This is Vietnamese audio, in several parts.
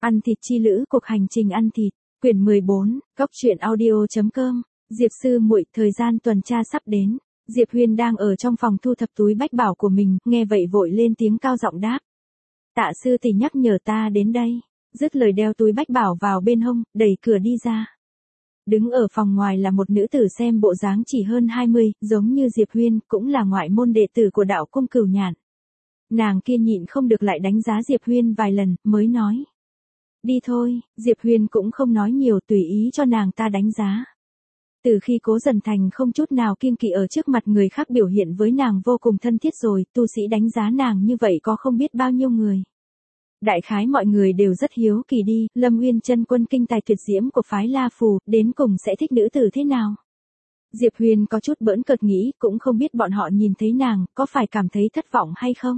Ăn thịt chi lữ, cuộc hành trình ăn thịt, quyển 14, góc truyện audio.com, Diệp sư muội, thời gian tuần tra sắp đến. Diệp Huyên đang ở trong phòng thu thập túi bách bảo của mình, nghe vậy vội lên tiếng cao giọng đáp. Tạ sư tỷ nhắc nhở ta đến đây, dứt lời đeo túi bách bảo vào bên hông, đẩy cửa đi ra. Đứng ở phòng ngoài là một nữ tử xem bộ dáng chỉ hơn 20, giống như Diệp Huyên, cũng là ngoại môn đệ tử của đạo cung Cửu Nhạn. Nàng kia nhịn không được lại đánh giá Diệp Huyên vài lần, mới nói. Đi thôi, Diệp Huyên cũng không nói nhiều, tùy ý cho nàng ta đánh giá. Từ khi Cố Dần Thành không chút nào kiêng kỵ ở trước mặt người khác biểu hiện với nàng vô cùng thân thiết rồi, tu sĩ đánh giá nàng như vậy có không biết bao nhiêu người. Đại khái mọi người đều rất hiếu kỳ đi, Lâm Uyên chân quân kinh tài tuyệt diễm của phái La Phù, đến cùng sẽ thích nữ tử thế nào? Diệp Huyên có chút bỡn cợt nghĩ, cũng không biết bọn họ nhìn thấy nàng, có phải cảm thấy thất vọng hay không?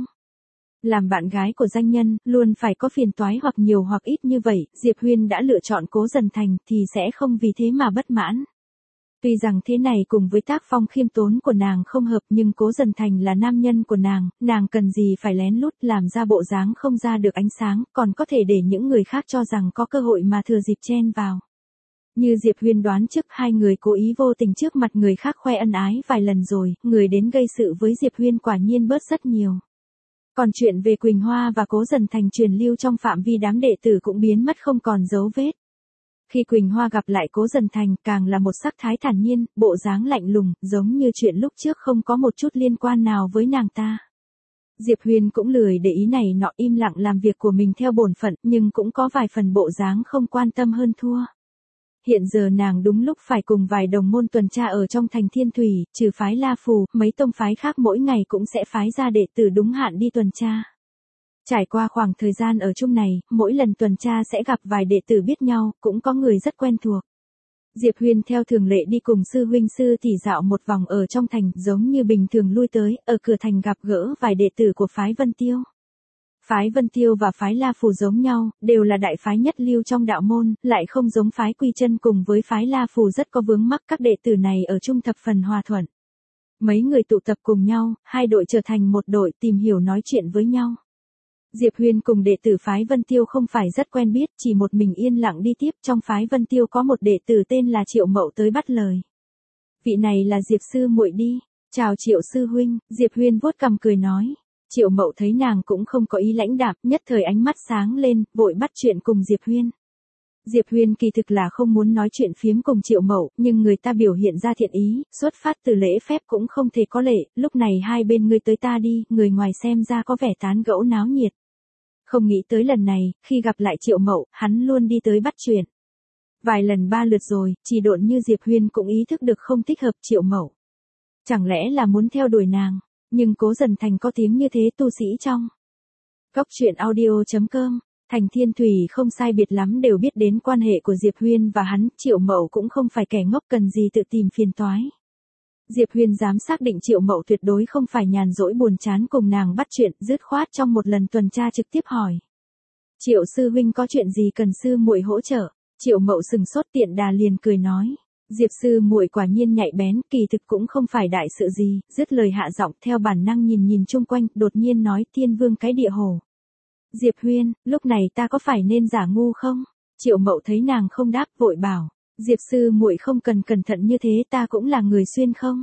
Làm bạn gái của danh nhân, luôn phải có phiền toái hoặc nhiều hoặc ít như vậy, Diệp Huyên đã lựa chọn Cố Dần Thành thì sẽ không vì thế mà bất mãn. Tuy rằng thế này cùng với tác phong khiêm tốn của nàng không hợp nhưng Cố Dần Thành là nam nhân của nàng cần gì phải lén lút làm ra bộ dáng không ra được ánh sáng, còn có thể để những người khác cho rằng có cơ hội mà thừa dịp chen vào. Như Diệp Huyên đoán trước, hai người cố ý vô tình trước mặt người khác khoe ân ái vài lần rồi, người đến gây sự với Diệp Huyên quả nhiên bớt rất nhiều. Còn chuyện về Quỳnh Hoa và Cố Dần Thành truyền lưu trong phạm vi đám đệ tử cũng biến mất không còn dấu vết. Khi Quỳnh Hoa gặp lại Cố Dần Thành càng là một sắc thái thản nhiên, bộ dáng lạnh lùng, giống như chuyện lúc trước không có một chút liên quan nào với nàng ta. Diệp Huyên cũng lười để ý này nọ, im lặng làm việc của mình theo bổn phận, nhưng cũng có vài phần bộ dáng không quan tâm hơn thua. Hiện giờ nàng đúng lúc phải cùng vài đồng môn tuần tra ở trong thành Thiên Thủy, trừ phái La Phù, mấy tông phái khác mỗi ngày cũng sẽ phái ra đệ tử đúng hạn đi tuần tra. Trải qua khoảng thời gian ở chung này, mỗi lần tuần tra sẽ gặp vài đệ tử biết nhau, cũng có người rất quen thuộc. Diệp Huyên theo thường lệ đi cùng sư huynh sư tỷ dạo một vòng ở trong thành, giống như bình thường lui tới, ở cửa thành gặp gỡ vài đệ tử của phái Vân Tiêu. Phái Vân Tiêu và phái La Phù giống nhau, đều là đại phái nhất lưu trong đạo môn, lại không giống phái Quy Chân cùng với phái La Phù rất có vướng mắc, các đệ tử này ở chung thập phần hòa thuận. Mấy người tụ tập cùng nhau, hai đội trở thành một đội tìm hiểu nói chuyện với nhau. Diệp Huyên cùng đệ tử phái Vân Tiêu không phải rất quen biết, chỉ một mình yên lặng đi tiếp. Trong phái Vân Tiêu có một đệ tử tên là Triệu Mậu tới bắt lời. Vị này là Diệp sư muội đi. Chào Triệu sư huynh, Diệp Huyên vuốt cằm cười nói. Triệu Mậu thấy nàng cũng không có ý lãnh đạm, nhất thời ánh mắt sáng lên, vội bắt chuyện cùng Diệp Huyên. Diệp Huyên kỳ thực là không muốn nói chuyện phiếm cùng Triệu Mậu, nhưng người ta biểu hiện ra thiện ý, xuất phát từ lễ phép cũng không thể có lệ, lúc này hai bên ngươi tới ta đi, người ngoài xem ra có vẻ tán gẫu náo nhiệt. Không nghĩ tới lần này, khi gặp lại Triệu Mậu, hắn luôn đi tới bắt chuyện. Vài lần ba lượt rồi, chỉ độn như Diệp Huyên cũng ý thức được không thích hợp Triệu Mậu. Chẳng lẽ là muốn theo đuổi nàng, nhưng Cố Dần Thành có tiếng như thế tu sĩ trong. Góc truyện audio.com, thành Thiên Thủy không sai biệt lắm đều biết đến quan hệ của Diệp Huyên và hắn, Triệu Mậu cũng không phải kẻ ngốc cần gì tự tìm phiền toái. Diệp Huyên dám xác định Triệu Mậu tuyệt đối không phải nhàn rỗi buồn chán cùng nàng bắt chuyện, dứt khoát trong một lần tuần tra trực tiếp hỏi. Triệu sư huynh có chuyện gì cần sư muội hỗ trợ? Triệu Mậu sừng sốt tiện đà liền cười nói. Diệp sư muội quả nhiên nhạy bén, kỳ thực cũng không phải đại sự gì, dứt lời hạ giọng theo bản năng nhìn chung quanh, đột nhiên nói Thiên Vương cái địa hồ. Diệp Huyên, lúc này ta có phải nên giả ngu không? Triệu Mậu thấy nàng không đáp vội bảo. Diệp sư muội không cần cẩn thận như thế, ta cũng là người xuyên không?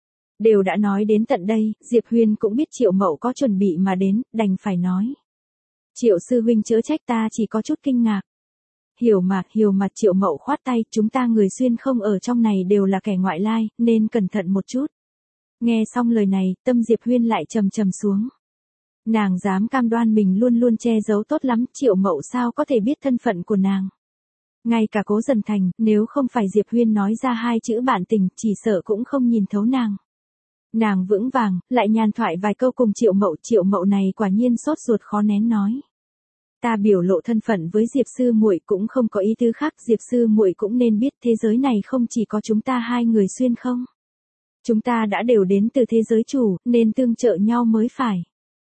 Đều đã nói đến tận đây, Diệp Huyên cũng biết Triệu Mậu có chuẩn bị mà đến, đành phải nói. Triệu sư huynh chớ trách, ta chỉ có chút kinh ngạc. Hiểu mà Triệu Mậu khoát tay, chúng ta người xuyên không ở trong này đều là kẻ ngoại lai, nên cẩn thận một chút. Nghe xong lời này, tâm Diệp Huyên lại trầm xuống. Nàng dám cam đoan mình luôn luôn che giấu tốt lắm, Triệu Mậu sao có thể biết thân phận của nàng. Ngay cả Cố Dần Thành, nếu không phải Diệp Huyên nói ra hai chữ bạn tình, chỉ sợ cũng không nhìn thấu nàng. Nàng vững vàng, lại nhàn thoại vài câu cùng Triệu Mậu này quả nhiên sốt ruột khó nén nói. Ta biểu lộ thân phận với Diệp sư muội cũng không có ý tứ khác, Diệp sư muội cũng nên biết thế giới này không chỉ có chúng ta hai người xuyên không. Chúng ta đã đều đến từ thế giới chủ, nên tương trợ nhau mới phải.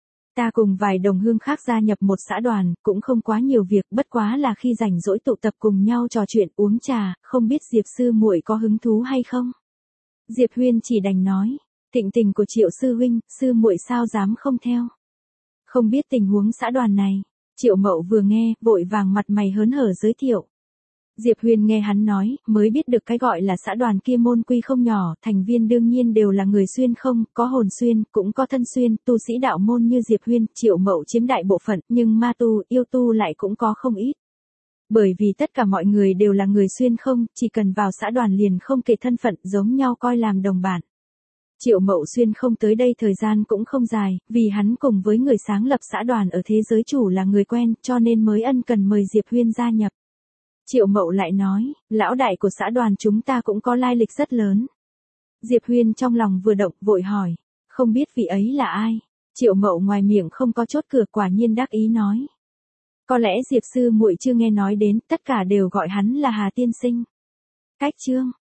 Ta cùng vài đồng hương khác gia nhập một xã đoàn, cũng không quá nhiều việc, bất quá là khi rảnh rỗi tụ tập cùng nhau trò chuyện uống trà, không biết Diệp sư muội có hứng thú hay không? Diệp Huyên chỉ đành nói, thịnh tình của Triệu sư huynh, sư muội sao dám không theo? Không biết tình huống xã đoàn này. Triệu Mậu vừa nghe, vội vàng mặt mày hớn hở giới thiệu. Diệp Huyền nghe hắn nói, mới biết được cái gọi là xã đoàn kia môn quy không nhỏ, thành viên đương nhiên đều là người xuyên không, có hồn xuyên, cũng có thân xuyên, tu sĩ đạo môn như Diệp Huyền, Triệu Mậu chiếm đại bộ phận, nhưng ma tu, yêu tu lại cũng có không ít. Bởi vì tất cả mọi người đều là người xuyên không, chỉ cần vào xã đoàn liền không kể thân phận, giống nhau coi làm đồng bạn. Triệu Mậu xuyên không tới đây thời gian cũng không dài, vì hắn cùng với người sáng lập xã đoàn ở thế giới chủ là người quen, cho nên mới ân cần mời Diệp Huyền gia nhập. Triệu Mậu lại nói, lão đại của xã đoàn chúng ta cũng có lai lịch rất lớn. Diệp Huyền trong lòng vừa động, vội hỏi, không biết vị ấy là ai? Triệu Mậu ngoài miệng không có chốt cửa, quả nhiên đắc ý nói. Có lẽ Diệp sư muội chưa nghe nói đến, tất cả đều gọi hắn là Hà tiên sinh. Cách chương